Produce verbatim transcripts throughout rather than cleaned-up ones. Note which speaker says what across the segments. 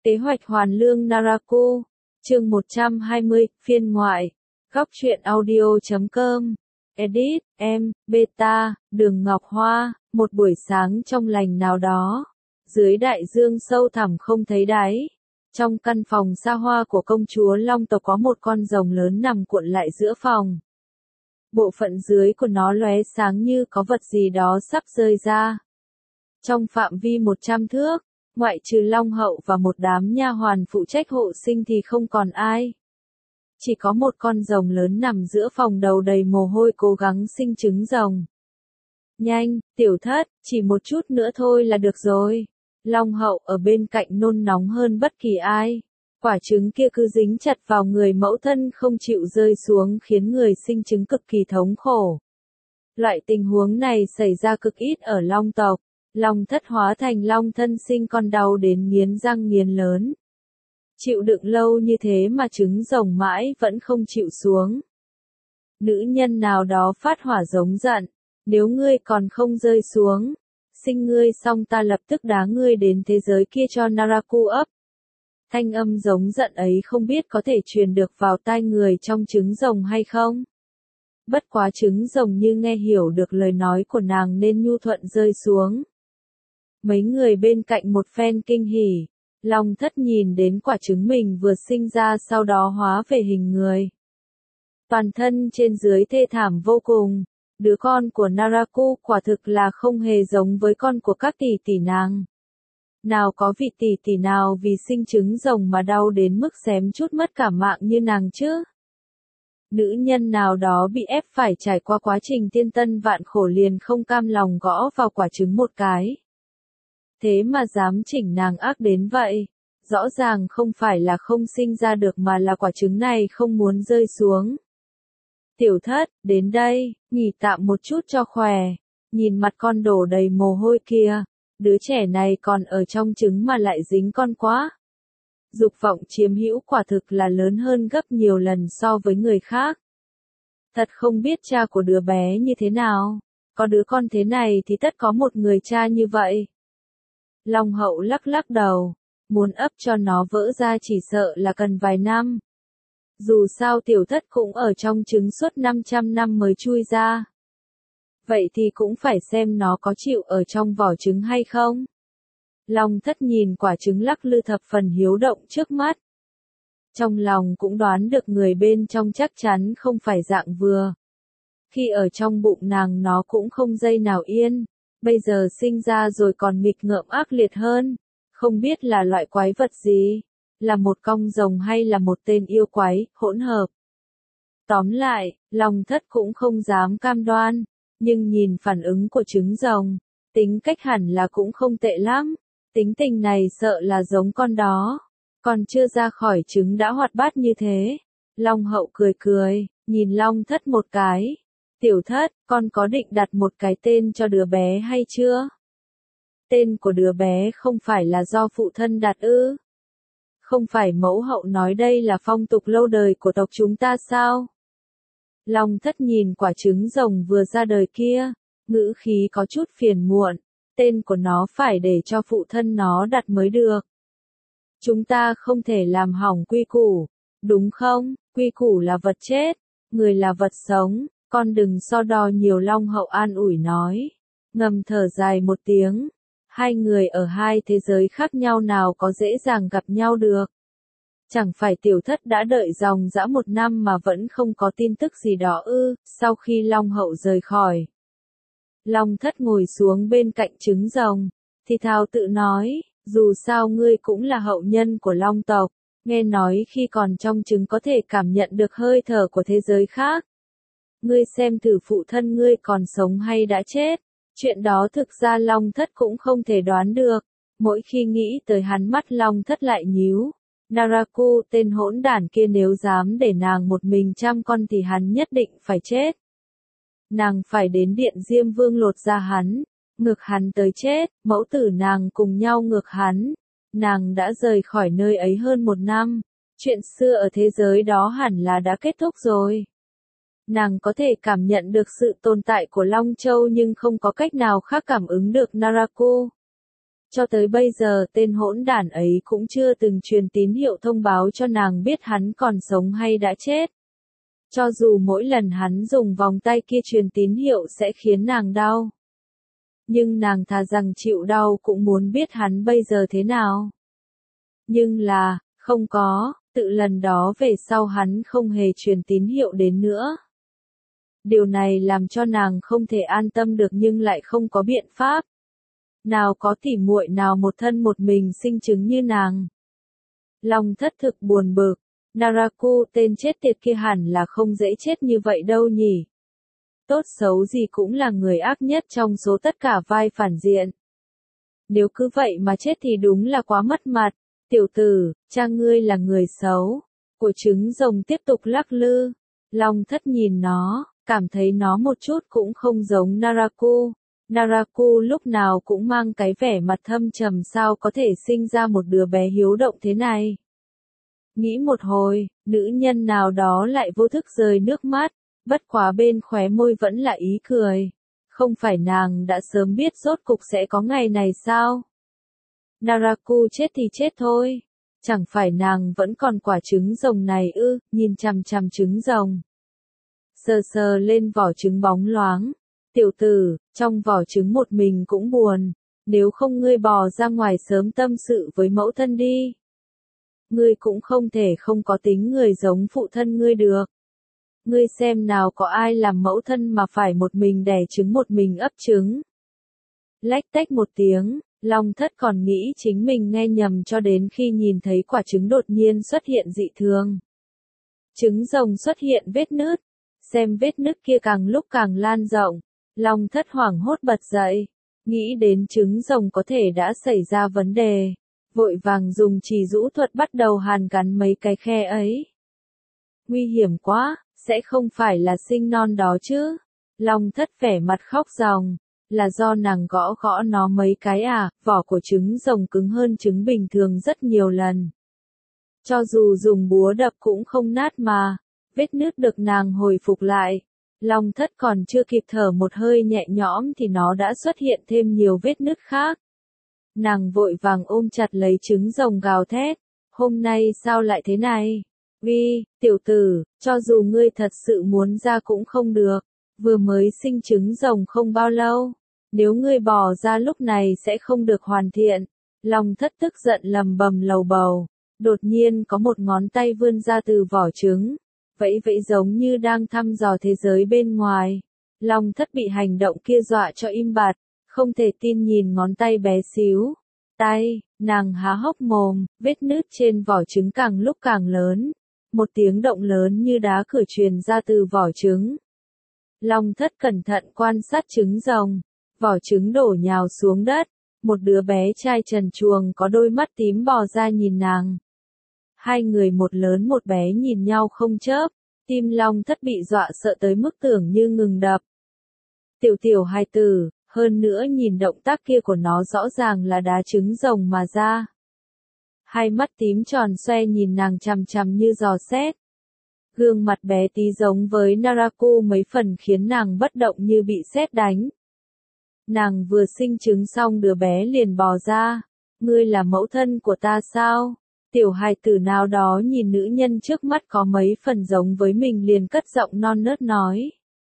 Speaker 1: Kế hoạch hoàn lương Naraku, chương một trăm hai mươi, phiên ngoại, góc truyện audio chấm com, edit, em, beta, Đường Ngọc Hoa, một buổi sáng trong lành nào đó, dưới đại dương sâu thẳm không thấy đáy, trong căn phòng xa hoa của công chúa Long tộc có một con rồng lớn nằm cuộn lại giữa phòng. Bộ phận dưới của nó lóe sáng như có vật gì đó sắp rơi ra. Trong phạm vi một trăm thước, ngoại trừ Long hậu và một đám nha hoàn phụ trách hộ sinh thì không còn ai. Chỉ có một con rồng lớn nằm giữa phòng đầu đầy mồ hôi cố gắng sinh trứng rồng. Nhanh, tiểu thất, chỉ một chút nữa thôi là được rồi. Long hậu ở bên cạnh nôn nóng hơn bất kỳ ai. Quả trứng kia cứ dính chặt vào người mẫu thân không chịu rơi xuống khiến người sinh trứng cực kỳ thống khổ. Loại tình huống này xảy ra cực ít ở Long tộc. Long thất hóa thành Long thân sinh con đau đến nghiến răng nghiến lớn. Chịu đựng lâu như thế mà trứng rồng mãi vẫn không chịu xuống. Nữ nhân nào đó phát hỏa giống giận, nếu ngươi còn không rơi xuống, sinh ngươi xong ta lập tức đá ngươi đến thế giới kia cho Naraku ấp. Thanh âm giống giận ấy không biết có thể truyền được vào tai người trong trứng rồng hay không. Bất quá trứng rồng như nghe hiểu được lời nói của nàng nên nhu thuận rơi xuống. Mấy người bên cạnh một phen kinh hỉ, Long thất nhìn đến quả trứng mình vừa sinh ra sau đó hóa về hình người. Toàn thân trên dưới thê thảm vô cùng, đứa con của Naraku quả thực là không hề giống với con của các tỷ tỷ nàng. Nào có vị tỷ tỷ nào vì sinh trứng rồng mà đau đến mức xém chút mất cả mạng như nàng chứ? Nữ nhân nào đó bị ép phải trải qua quá trình tiên tân vạn khổ liền không cam lòng gõ vào quả trứng một cái. Thế mà dám chỉnh nàng ác đến vậy, rõ ràng không phải là không sinh ra được mà là quả trứng này không muốn rơi xuống. Tiểu thất, đến đây, nghỉ tạm một chút cho khỏe, nhìn mặt con đổ đầy mồ hôi kia, đứa trẻ này còn ở trong trứng mà lại dính con quá. Dục vọng chiếm hữu quả thực là lớn hơn gấp nhiều lần so với người khác. Thật không biết cha của đứa bé như thế nào, có đứa con thế này thì tất có một người cha như vậy. Long hậu lắc lắc đầu, muốn ấp cho nó vỡ ra chỉ sợ là cần vài năm. Dù sao tiểu thất cũng ở trong trứng suốt năm trăm năm mới chui ra. Vậy thì cũng phải xem nó có chịu ở trong vỏ trứng hay không. Long thất nhìn quả trứng lắc lư thập phần hiếu động trước mắt. Trong lòng cũng đoán được người bên trong chắc chắn không phải dạng vừa. Khi ở trong bụng nàng nó cũng không giây nào yên. Bây giờ sinh ra rồi còn nghịch ngợm ác liệt hơn, không biết là loại quái vật gì, là một con rồng hay là một tên yêu quái, hỗn hợp. Tóm lại, Long thất cũng không dám cam đoan, nhưng nhìn phản ứng của trứng rồng, tính cách hẳn là cũng không tệ lắm, tính tình này sợ là giống con đó, còn chưa ra khỏi trứng đã hoạt bát như thế. Long hậu cười cười, nhìn Long thất một cái. Tiểu thất, con có định đặt một cái tên cho đứa bé hay chưa? Tên của đứa bé không phải là do phụ thân đặt ư? Không phải mẫu hậu nói đây là phong tục lâu đời của tộc chúng ta sao? Long thất nhìn quả trứng rồng vừa ra đời kia, ngữ khí có chút phiền muộn, tên của nó phải để cho phụ thân nó đặt mới được. Chúng ta không thể làm hỏng quy củ, đúng không? Quy củ là vật chết, người là vật sống. Con đừng so đo nhiều. Long hậu an ủi nói, ngầm thở dài một tiếng, hai người ở hai thế giới khác nhau nào có dễ dàng gặp nhau được. Chẳng phải tiểu thất đã đợi dòng dã một năm mà vẫn không có tin tức gì đó ư? Sau khi Long hậu rời khỏi, Long thất ngồi xuống bên cạnh trứng rồng, thì thào tự nói, dù sao ngươi cũng là hậu nhân của Long tộc, nghe nói khi còn trong trứng có thể cảm nhận được hơi thở của thế giới khác. Ngươi xem thử phụ thân ngươi còn sống hay đã chết. Chuyện đó thực ra Long thất cũng không thể đoán được. Mỗi khi nghĩ tới hắn mắt Long thất lại nhíu. Naraku, tên hỗn đản kia nếu dám để nàng một mình chăm con thì hắn nhất định phải chết. Nàng phải đến điện Diêm Vương lột ra hắn, ngược hắn tới chết, mẫu tử nàng cùng nhau ngược hắn. Nàng đã rời khỏi nơi ấy hơn một năm. Chuyện xưa ở thế giới đó hẳn là đã kết thúc rồi. Nàng có thể cảm nhận được sự tồn tại của Long Châu nhưng không có cách nào khác cảm ứng được Naraku. Cho tới bây giờ tên hỗn đản ấy cũng chưa từng truyền tín hiệu thông báo cho nàng biết hắn còn sống hay đã chết. Cho dù mỗi lần hắn dùng vòng tay kia truyền tín hiệu sẽ khiến nàng đau. Nhưng nàng thà rằng chịu đau cũng muốn biết hắn bây giờ thế nào. Nhưng là, không có, tự lần đó về sau hắn không hề truyền tín hiệu đến nữa. Điều này làm cho nàng không thể an tâm được nhưng lại không có biện pháp. Nào có tỉ muội nào một thân một mình sinh chứng như nàng. Long Thất thực buồn bực, Naraku tên chết tiệt kia hẳn là không dễ chết như vậy đâu nhỉ. Tốt xấu gì cũng là người ác nhất trong số tất cả vai phản diện. Nếu cứ vậy mà chết thì đúng là quá mất mặt. Tiểu tử, cha ngươi là người xấu. Của trứng rồng tiếp tục lắc lư. Long Thất nhìn nó, cảm thấy nó một chút cũng không giống Naraku. Naraku lúc nào cũng mang cái vẻ mặt thâm trầm sao có thể sinh ra một đứa bé hiếu động thế này. Nghĩ một hồi, nữ nhân nào đó lại vô thức rơi nước mắt, bất quá bên khóe môi vẫn là ý cười. Không phải nàng đã sớm biết rốt cục sẽ có ngày này sao? Naraku chết thì chết thôi. Chẳng phải nàng vẫn còn quả trứng rồng này ư, nhìn chằm chằm trứng rồng. Sờ sờ lên vỏ trứng bóng loáng. Tiểu tử, trong vỏ trứng một mình cũng buồn. Nếu không ngươi bò ra ngoài sớm tâm sự với mẫu thân đi. Ngươi cũng không thể không có tính người giống phụ thân ngươi được. Ngươi xem nào có ai làm mẫu thân mà phải một mình đẻ trứng một mình ấp trứng. Lách tách một tiếng, Long Thất còn nghĩ chính mình nghe nhầm cho đến khi nhìn thấy quả trứng đột nhiên xuất hiện dị thường. Trứng rồng xuất hiện vết nứt, xem vết nứt kia càng lúc càng lan rộng, Long Thất hoảng hốt bật dậy, nghĩ đến trứng rồng có thể đã xảy ra vấn đề, vội vàng dùng chỉ rũ thuật bắt đầu hàn gắn mấy cái khe ấy. Nguy hiểm quá, sẽ không phải là sinh non đó chứ? Long Thất vẻ mặt khóc ròng. Là do nàng gõ gõ nó mấy cái à, vỏ của trứng rồng cứng hơn trứng bình thường rất nhiều lần. Cho dù dùng búa đập cũng không nát mà, vết nứt được nàng hồi phục lại. Long Thất còn chưa kịp thở một hơi nhẹ nhõm thì nó đã xuất hiện thêm nhiều vết nứt khác. Nàng vội vàng ôm chặt lấy trứng rồng gào thét, hôm nay sao lại thế này? Uy, tiểu tử, cho dù ngươi thật sự muốn ra cũng không được, vừa mới sinh trứng rồng không bao lâu. Nếu ngươi bò ra lúc này sẽ không được hoàn thiện. Long Thất tức giận lầm bầm lầu bầu. Đột nhiên có một ngón tay vươn ra từ vỏ trứng. Vẫy vẫy giống như đang thăm dò thế giới bên ngoài. Long Thất bị hành động kia dọa cho im bặt. Không thể tin nhìn ngón tay bé xíu. Tay, nàng há hốc mồm, vết nứt trên vỏ trứng càng lúc càng lớn. Một tiếng động lớn như đá cửa truyền ra từ vỏ trứng. Long Thất cẩn thận quan sát trứng rồng. Vỏ trứng đổ nhào xuống đất, một đứa bé trai trần truồng có đôi mắt tím bò ra nhìn nàng. Hai người một lớn một bé nhìn nhau không chớp, tim Long Thất bị dọa sợ tới mức tưởng như ngừng đập. Tiểu tiểu hài tử, hơn nữa nhìn động tác kia của nó rõ ràng là đá trứng rồng mà ra. Hai mắt tím tròn xoe nhìn nàng chằm chằm như giò xét. Gương mặt bé tí giống với Naraku mấy phần khiến nàng bất động như bị sét đánh. Nàng vừa sinh trứng xong đứa bé liền bò ra. Ngươi là mẫu thân của ta sao? Tiểu hài tử nào đó nhìn nữ nhân trước mắt có mấy phần giống với mình liền cất giọng non nớt nói.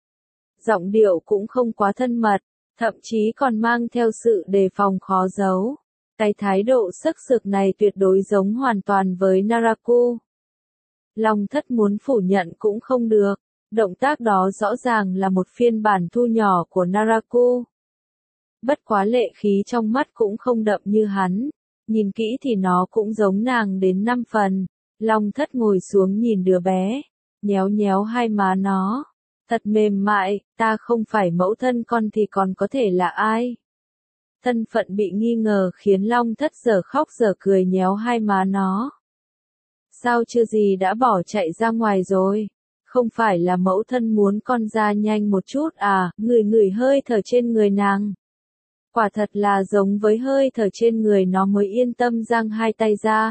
Speaker 1: Giọng điệu cũng không quá thân mật, thậm chí còn mang theo sự đề phòng khó giấu. Cái thái độ sức sực này tuyệt đối giống hoàn toàn với Naraku. Long Thất muốn phủ nhận cũng không được. Động tác đó rõ ràng là một phiên bản thu nhỏ của Naraku. Bất quá lệ khí trong mắt cũng không đậm như hắn. Nhìn kỹ thì nó cũng giống nàng đến năm phần. Long Thất ngồi xuống nhìn đứa bé. Nhéo nhéo hai má nó. Thật mềm mại, ta không phải mẫu thân con thì còn có thể là ai? Thân phận bị nghi ngờ khiến Long Thất giờ khóc giờ cười nhéo hai má nó. Sao chưa gì đã bỏ chạy ra ngoài rồi? Không phải là mẫu thân muốn con ra nhanh một chút à? Ngửi ngửi hơi thở trên người nàng. Quả thật là giống với hơi thở trên người nó mới yên tâm giang hai tay ra.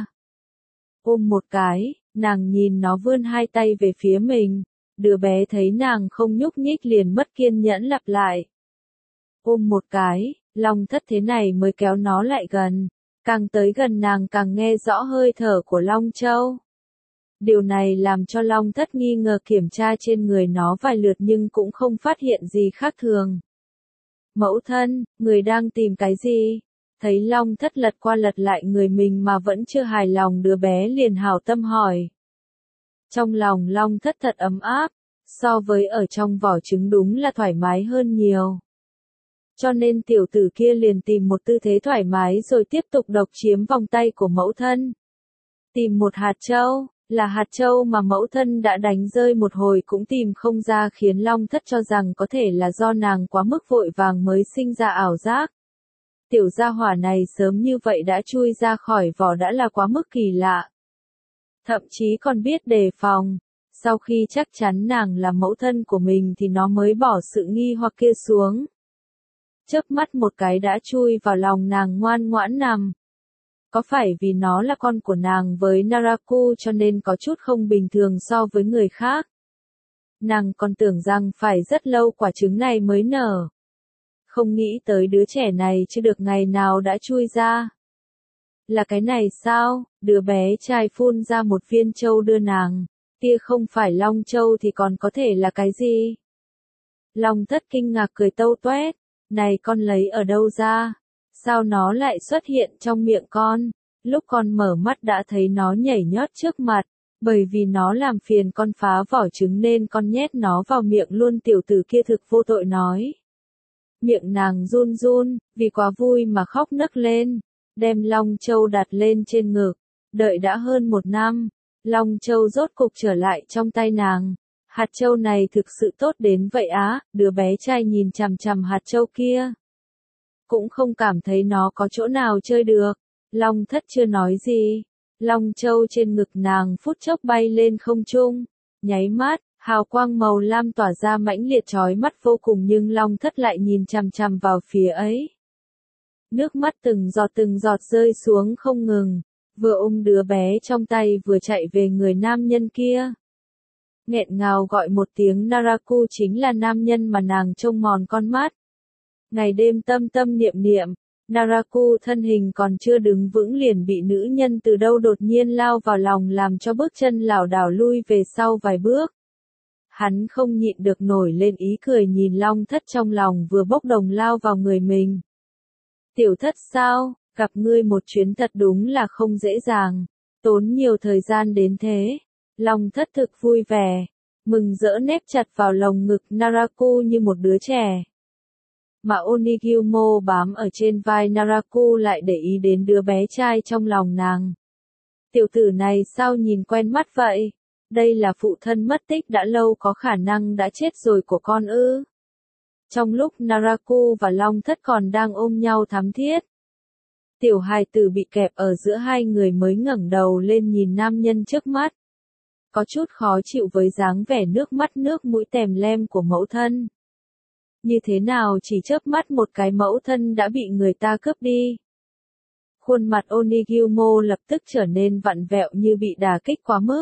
Speaker 1: Ôm một cái, nàng nhìn nó vươn hai tay về phía mình. Đứa bé thấy nàng không nhúc nhích liền mất kiên nhẫn lặp lại. Ôm một cái, Long Thất thế này mới kéo nó lại gần, càng tới gần nàng càng nghe rõ hơi thở của Long Châu. Điều này làm cho Long Thất nghi ngờ kiểm tra trên người nó vài lượt nhưng cũng không phát hiện gì khác thường. Mẫu thân, người đang tìm cái gì? Thấy Long Thất lật qua lật lại người mình mà vẫn chưa hài lòng, đứa bé liền hảo tâm hỏi. Trong lòng Long Thất thật ấm áp, so với ở trong vỏ trứng đúng là thoải mái hơn nhiều. Cho nên tiểu tử kia liền tìm một tư thế thoải mái rồi tiếp tục độc chiếm vòng tay của mẫu thân. Tìm một hạt châu, là hạt châu mà mẫu thân đã đánh rơi một hồi cũng tìm không ra, khiến Long Thất cho rằng có thể là do nàng quá mức vội vàng mới sinh ra ảo giác. Tiểu gia hỏa này sớm như vậy đã chui ra khỏi vỏ đã là quá mức kỳ lạ. Thậm chí còn biết đề phòng. Sau khi chắc chắn nàng là mẫu thân của mình thì nó mới bỏ sự nghi hoặc kia xuống. Chớp mắt một cái đã chui vào lòng nàng ngoan ngoãn nằm. Có phải vì nó là con của nàng với Naraku cho nên có chút không bình thường so với người khác? Nàng còn tưởng rằng phải rất lâu quả trứng này mới nở. Không nghĩ tới đứa trẻ này chưa được ngày nào đã chui ra. Là cái này sao? Đứa bé trai phun ra một viên châu đưa nàng. Tia không phải Long Châu thì còn có thể là cái gì? Long Thất kinh ngạc cười tâu toét. Này con lấy ở đâu ra? Sao nó lại xuất hiện trong miệng con? Lúc con mở mắt đã thấy nó nhảy nhót trước mặt. Bởi vì nó làm phiền con phá vỏ trứng nên con nhét nó vào miệng luôn, tiểu tử kia thực vô tội nói. Miệng nàng run run, vì quá vui mà khóc nấc lên. Đem Long Châu đặt lên trên ngực. Đợi đã hơn một năm. Long Châu rốt cục trở lại trong tay nàng. Hạt châu này thực sự tốt đến vậy á? Đứa bé trai nhìn chằm chằm hạt châu kia. Cũng không cảm thấy nó có chỗ nào chơi được. Long Thất chưa nói gì. Long Châu trên ngực nàng phút chốc bay lên không trung. Nháy mắt, hào quang màu lam tỏa ra mãnh liệt chói mắt vô cùng, nhưng Long Thất lại nhìn chằm chằm vào phía ấy. Nước mắt từng giọt từng giọt rơi xuống không ngừng. Vừa ôm đứa bé trong tay vừa chạy về người nam nhân kia. Nghẹn ngào gọi một tiếng Naraku, chính là nam nhân mà nàng trông mòn con mắt. Ngày đêm tâm tâm niệm niệm, Naraku thân hình còn chưa đứng vững liền bị nữ nhân từ đâu đột nhiên lao vào lòng làm cho bước chân lảo đảo lui về sau vài bước. Hắn không nhịn được nổi lên ý cười nhìn Long Thất trong lòng vừa bốc đồng lao vào người mình. Tiểu Thất sao, gặp ngươi một chuyến thật đúng là không dễ dàng, tốn nhiều thời gian đến thế. Long Thất thực vui vẻ, mừng rỡ nép chặt vào lồng ngực Naraku như một đứa trẻ. Mà Onigyumo bám ở trên vai Naraku lại để ý đến đứa bé trai trong lòng nàng. Tiểu tử này sao nhìn quen mắt vậy? Đây là phụ thân mất tích đã lâu, có khả năng đã chết rồi của con ư? Trong lúc Naraku và Long Thất còn đang ôm nhau thắm thiết, tiểu hài tử bị kẹp ở giữa hai người mới ngẩng đầu lên nhìn nam nhân trước mắt. Có chút khó chịu với dáng vẻ nước mắt nước mũi tèm lem của mẫu thân. Như thế nào chỉ chớp mắt một cái mẫu thân đã bị người ta cướp đi. Khuôn mặt Onigyumo lập tức trở nên vặn vẹo như bị đả kích quá mức.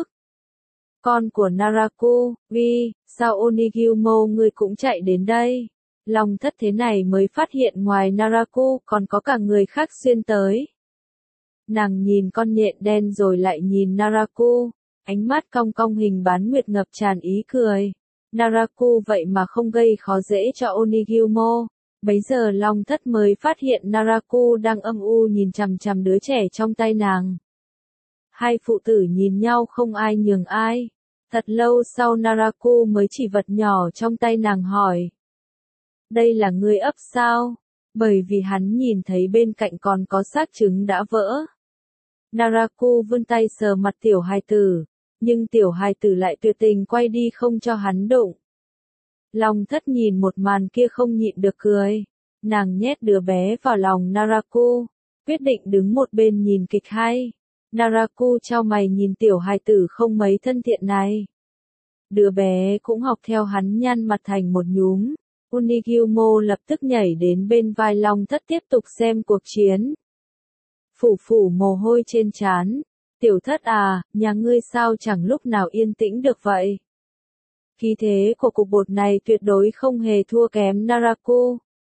Speaker 1: Con của Naraku, Vi, sao Onigyumo ngươi cũng chạy đến đây? Long Thất thế này mới phát hiện ngoài Naraku còn có cả người khác xuyên tới. Nàng nhìn con nhện đen rồi lại nhìn Naraku, ánh mắt cong cong hình bán nguyệt ngập tràn ý cười. Naraku vậy mà không gây khó dễ cho Onigyumo. Bấy giờ Long Thất mới phát hiện Naraku đang âm u nhìn chằm chằm đứa trẻ trong tay nàng. Hai phụ tử nhìn nhau không ai nhường ai. Thật lâu sau Naraku mới chỉ vật nhỏ trong tay nàng hỏi. Đây là ngươi ấp sao? Bởi vì hắn nhìn thấy bên cạnh còn có xác trứng đã vỡ. Naraku vươn tay sờ mặt tiểu hài tử, nhưng tiểu hài tử lại tuyệt tình quay đi không cho hắn đụng. Long Thất nhìn một màn kia không nhịn được cười. Nàng nhét đứa bé vào lòng Naraku, quyết định đứng một bên nhìn kịch hay. Naraku chau mày nhìn tiểu hài tử không mấy thân thiện này. Đứa bé cũng học theo hắn nhăn mặt thành một nhúm. Onigyumo lập tức nhảy đến bên vai Long Thất tiếp tục xem cuộc chiến. Phủ phủ mồ hôi trên trán. Tiểu Thất à, nhà ngươi sao chẳng lúc nào yên tĩnh được vậy? Khí thế của cục bột này tuyệt đối không hề thua kém Naraku.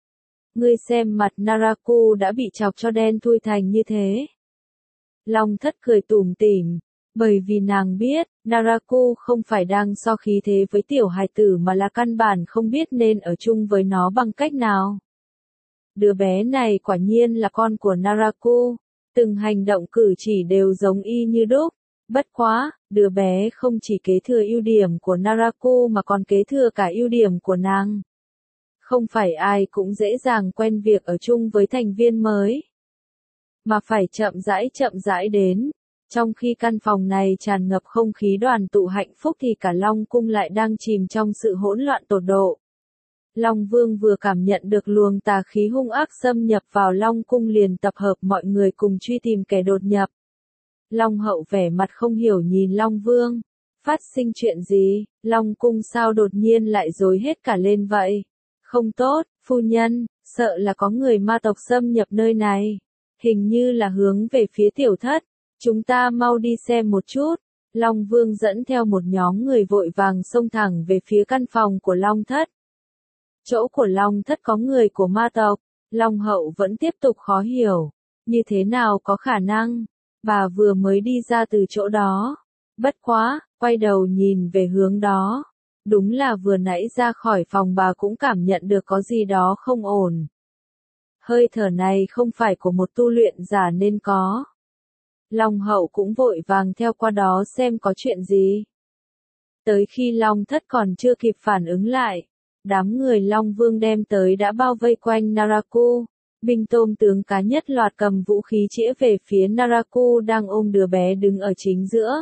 Speaker 1: ngươi xem mặt Naraku đã bị chọc cho đen thui thành như thế. Long Thất cười tủm tỉm, bởi vì nàng biết, Naraku không phải đang so khí thế với tiểu hài tử mà là căn bản không biết nên ở chung với nó bằng cách nào. Đứa bé này quả nhiên là con của Naraku, từng hành động cử chỉ đều giống y như đúc. Bất quá, đứa bé không chỉ kế thừa ưu điểm của Naraku mà còn kế thừa cả ưu điểm của nàng. Không phải ai cũng dễ dàng quen việc ở chung với thành viên mới, mà phải chậm rãi chậm rãi đến. Trong khi căn phòng này tràn ngập không khí đoàn tụ hạnh phúc thì cả Long Cung lại đang chìm trong sự hỗn loạn tột độ. Long Vương vừa cảm nhận được luồng tà khí hung ác xâm nhập vào Long Cung liền tập hợp mọi người cùng truy tìm kẻ đột nhập. Long Hậu vẻ mặt không hiểu nhìn Long Vương. Phát sinh chuyện gì, Long Cung sao đột nhiên lại rối hết cả lên vậy? Không tốt, phu nhân, sợ là có người ma tộc xâm nhập nơi này. Hình như là hướng về phía tiểu thất. Chúng ta mau đi xem một chút. Long Vương dẫn theo một nhóm người vội vàng xông thẳng về phía căn phòng của Long Thất. Chỗ của Long Thất có người của ma tộc. Long Hậu vẫn tiếp tục khó hiểu. Như thế nào có khả năng? Bà vừa mới đi ra từ chỗ đó. Bất quá, quay đầu nhìn về hướng đó. Đúng là vừa nãy ra khỏi phòng bà cũng cảm nhận được có gì đó không ổn. Hơi thở này không phải của một tu luyện giả nên có. Long Hậu cũng vội vàng theo qua đó xem có chuyện gì. Tới khi Long Thất còn chưa kịp phản ứng lại, đám người Long Vương đem tới đã bao vây quanh Naraku. Binh tôm tướng cá nhất loạt cầm vũ khí chĩa về phía Naraku đang ôm đứa bé đứng ở chính giữa.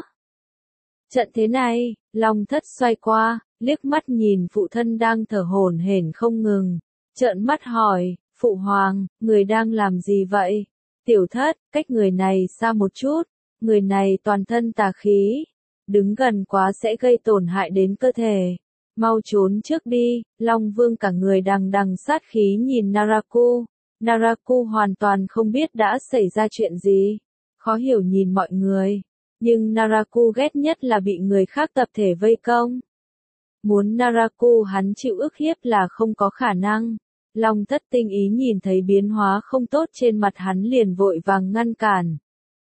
Speaker 1: Trận thế này, Long Thất xoay qua, liếc mắt nhìn phụ thân đang thở hổn hển không ngừng, trợn mắt hỏi, Phụ Hoàng, người đang làm gì vậy? Tiểu Thất, cách người này xa một chút, người này toàn thân tà khí, đứng gần quá sẽ gây tổn hại đến cơ thể. Mau trốn trước đi. Long Vương cả người đằng đằng sát khí nhìn Naraku. Naraku hoàn toàn không biết đã xảy ra chuyện gì, khó hiểu nhìn mọi người. Nhưng Naraku ghét nhất là bị người khác tập thể vây công. Muốn Naraku hắn chịu ức hiếp là không có khả năng. Long Thất tinh ý nhìn thấy biến hóa không tốt trên mặt hắn liền vội vàng ngăn cản.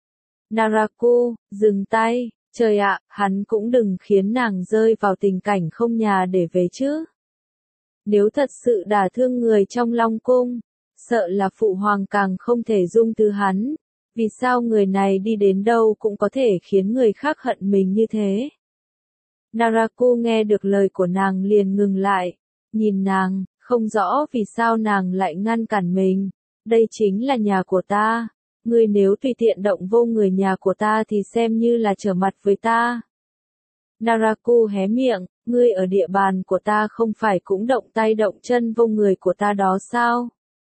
Speaker 1: Naraku, dừng tay, trời ạ, hắn cũng đừng khiến nàng rơi vào tình cảnh không nhà để về chứ. Nếu thật sự đả thương người trong Long Cung, sợ là Phụ Hoàng càng không thể dung thứ hắn. Vì sao người này đi đến đâu cũng có thể khiến người khác hận mình như thế? Naraku nghe được lời của nàng liền ngừng lại, nhìn nàng, không rõ vì sao nàng lại ngăn cản mình. Đây chính là nhà của ta, ngươi nếu tùy tiện động vô người nhà của ta thì xem như là trở mặt với ta. Naraku hé miệng, ngươi ở địa bàn của ta không phải cũng động tay động chân vô người của ta đó sao?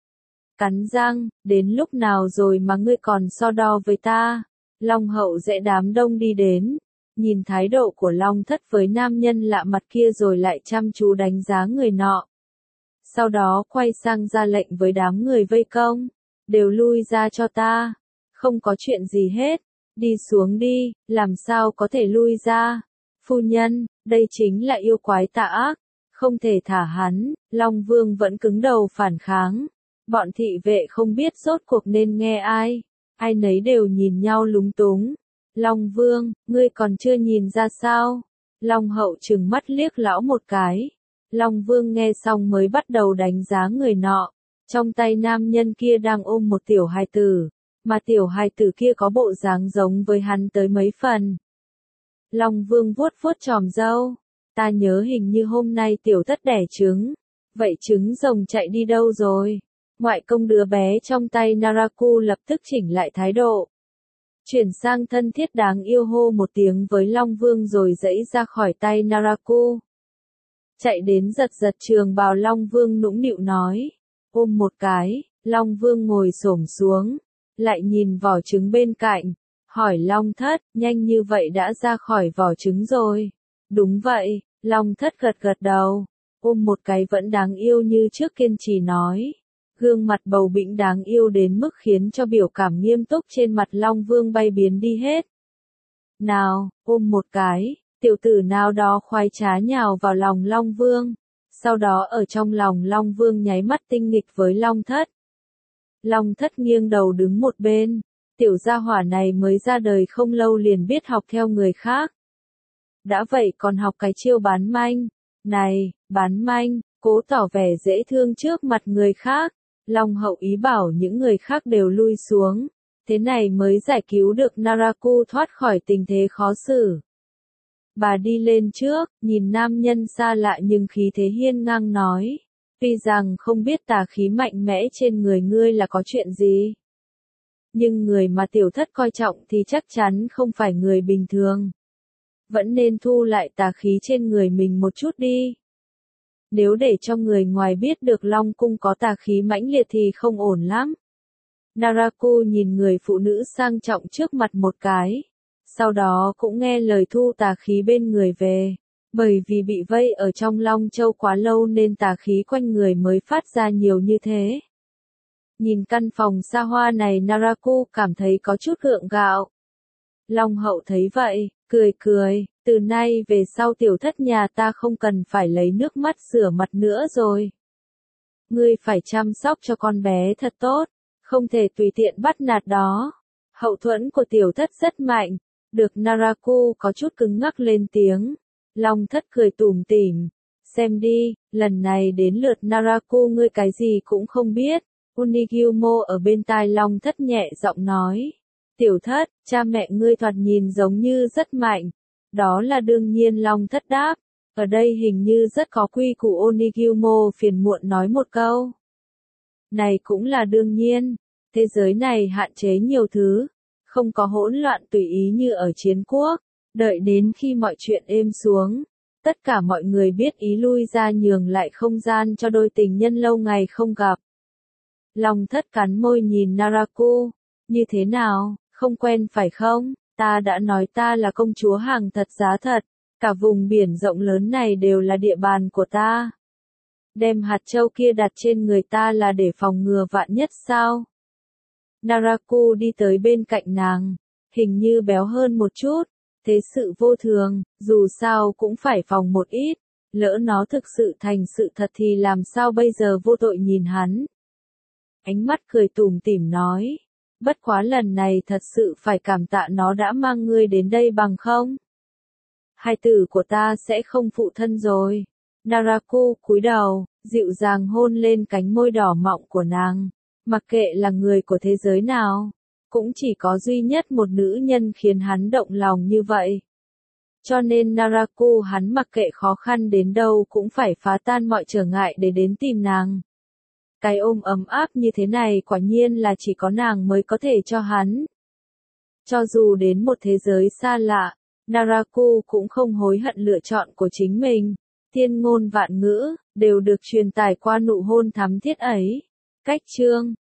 Speaker 1: Cắn răng, đến lúc nào rồi mà ngươi còn so đo với ta? Long Hậu dễ đám đông đi đến, nhìn thái độ của Long Thất với nam nhân lạ mặt kia rồi lại chăm chú đánh giá người nọ. Sau đó quay sang ra lệnh với đám người vây công, đều lui ra cho ta, không có chuyện gì hết, đi xuống đi, làm sao có thể lui ra? Phu nhân, đây chính là yêu quái tà ác, không thể thả hắn. Long Vương vẫn cứng đầu phản kháng. Bọn thị vệ không biết rốt cuộc nên nghe ai, ai nấy đều nhìn nhau lúng túng. Long Vương, ngươi còn chưa nhìn ra sao? Long Hậu trừng mắt liếc lão một cái. Long Vương nghe xong mới bắt đầu đánh giá người nọ. Trong tay nam nhân kia đang ôm một tiểu hài tử, mà tiểu hài tử kia có bộ dáng giống với hắn tới mấy phần. Long Vương vuốt vuốt chòm râu, ta nhớ hình như hôm nay tiểu thất đẻ trứng, vậy trứng rồng chạy đi đâu rồi? Ngoại công đứa bé trong tay Naraku lập tức chỉnh lại thái độ. Chuyển sang thân thiết đáng yêu hô một tiếng với Long Vương rồi giãy ra khỏi tay Naraku. Chạy đến giật giật trường bào Long Vương nũng nịu nói. Ôm một cái, Long Vương ngồi xổm xuống, lại nhìn vỏ trứng bên cạnh, hỏi Long Thất, nhanh như vậy đã ra khỏi vỏ trứng rồi. Đúng vậy, Long Thất gật gật đầu, ôm một cái vẫn đáng yêu như trước kiên trì nói. Gương mặt bầu bĩnh đáng yêu đến mức khiến cho biểu cảm nghiêm túc trên mặt Long Vương bay biến đi hết. Nào, ôm một cái, tiểu tử nào đó khoái trá nhào vào lòng Long Vương. Sau đó ở trong lòng Long Vương nháy mắt tinh nghịch với Long Thất. Long Thất nghiêng đầu đứng một bên, tiểu gia hỏa này mới ra đời không lâu liền biết học theo người khác. Đã vậy còn học cái chiêu bán manh. Này, bán manh, cố tỏ vẻ dễ thương trước mặt người khác. Long hậu ý bảo những người khác đều lui xuống. Thế này mới giải cứu được Naraku thoát khỏi tình thế khó xử. Bà đi lên trước, nhìn nam nhân xa lạ nhưng khí thế hiên ngang nói. Tuy rằng không biết tà khí mạnh mẽ trên người ngươi là có chuyện gì. Nhưng người mà tiểu thất coi trọng thì chắc chắn không phải người bình thường. Vẫn nên thu lại tà khí trên người mình một chút đi. Nếu để cho người ngoài biết được Long Cung có tà khí mãnh liệt thì không ổn lắm. Naraku nhìn người phụ nữ sang trọng trước mặt một cái. Sau đó cũng nghe lời thu tà khí bên người về. Bởi vì bị vây ở trong Long Châu quá lâu nên tà khí quanh người mới phát ra nhiều như thế. Nhìn căn phòng xa hoa này Naraku cảm thấy có chút gượng gạo. Long hậu thấy vậy, cười cười, từ nay về sau tiểu thất nhà ta không cần phải lấy nước mắt rửa mặt nữa rồi. Ngươi phải chăm sóc cho con bé thật tốt, không thể tùy tiện bắt nạt đó. Hậu thuẫn của tiểu thất rất mạnh, được Naraku có chút cứng ngắc lên tiếng. Long Thất cười tủm tỉm, xem đi, lần này đến lượt Naraku ngươi cái gì cũng không biết. Unigumo ở bên tai Long Thất nhẹ giọng nói. Tiểu Thất, cha mẹ ngươi thoạt nhìn giống như rất mạnh. Đó là đương nhiên Long Thất đáp. Ở đây hình như rất có quy củ. Onigumo phiền muộn nói một câu. Này cũng là đương nhiên. Thế giới này hạn chế nhiều thứ. Không có hỗn loạn tùy ý như ở chiến quốc. Đợi đến khi mọi chuyện êm xuống. Tất cả mọi người biết ý lui ra nhường lại không gian cho đôi tình nhân lâu ngày không gặp. Long Thất cắn môi nhìn Naraku. Như thế nào, không quen phải không? Ta đã nói ta là công chúa hàng thật giá thật. Cả vùng biển rộng lớn này đều là địa bàn của ta. Đem hạt châu kia đặt trên người ta là để phòng ngừa vạn nhất sao? Naraku đi tới bên cạnh nàng. Hình như béo hơn một chút. Thế sự vô thường, dù sao cũng phải phòng một ít. Lỡ nó thực sự thành sự thật thì làm sao bây giờ? Vô tội nhìn hắn. Ánh mắt cười tủm tỉm nói. Bất quá lần này thật sự phải cảm tạ nó đã mang ngươi đến đây bằng không? Hai tử của ta sẽ không phụ thân rồi. Naraku cúi đầu, dịu dàng hôn lên cánh môi đỏ mọng của nàng. Mặc kệ là người của thế giới nào, cũng chỉ có duy nhất một nữ nhân khiến hắn động lòng như vậy. Cho nên Naraku hắn mặc kệ khó khăn đến đâu cũng phải phá tan mọi trở ngại để đến tìm nàng. Cái ôm ấm áp như thế này quả nhiên là chỉ có nàng mới có thể cho hắn. Cho dù đến một thế giới xa lạ, Naraku cũng không hối hận lựa chọn của chính mình. Thiên ngôn vạn ngữ, đều được truyền tải qua nụ hôn thắm thiết ấy. Cách chương